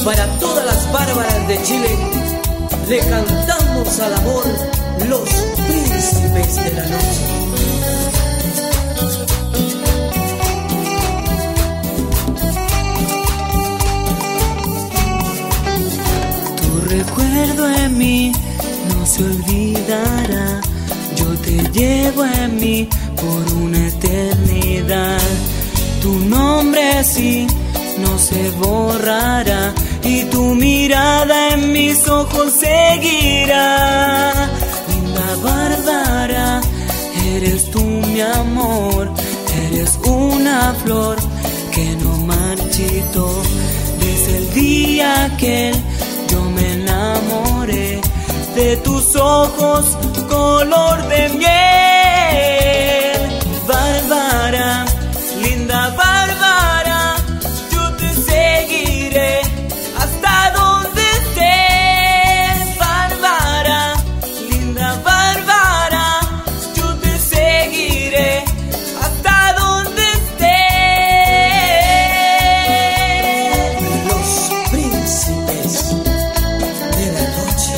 Para todas las bárbaras de Chile, le cantamos al amor, los príncipes de la noche. Recuerdo en mí no se olvidará, yo te llevo en mí por una eternidad. Tu nombre sí no se borrará y tu mirada en mis ojos seguirá. Linda Bárbara, eres tú mi amor, eres una flor que no marchito. Desde el día aquel yo me enamoré de tus ojos color de miel. Bárbara, linda Bárbara, yo te seguiré hasta donde estés. Bárbara, linda Bárbara, yo te seguiré hasta donde estés. Los príncipes de la noche.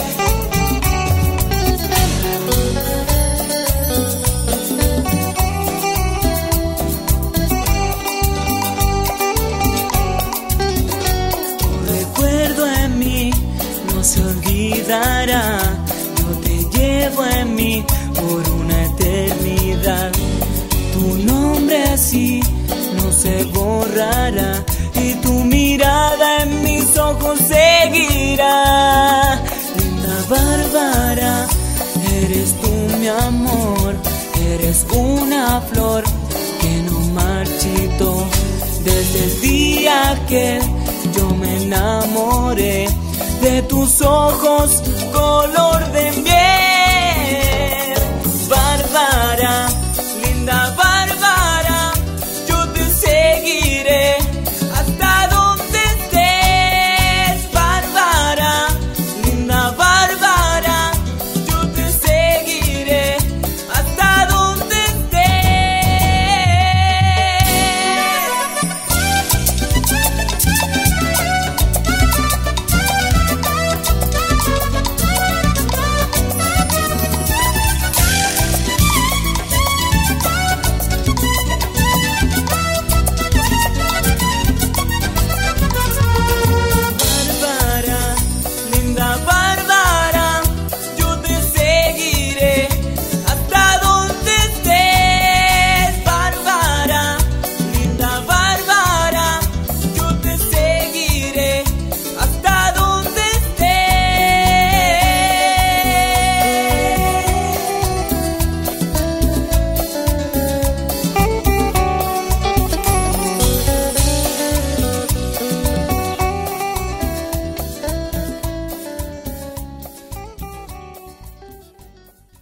Tu recuerdo en mí no se olvidará, yo te llevo en mí por una eternidad. Tu nombre así no se borrará y tu mirada en mis ojos seguirá. Linda Bárbara, eres tú mi amor, eres una flor que no marchito. Desde el día que yo me enamoré de tus ojos color de miel.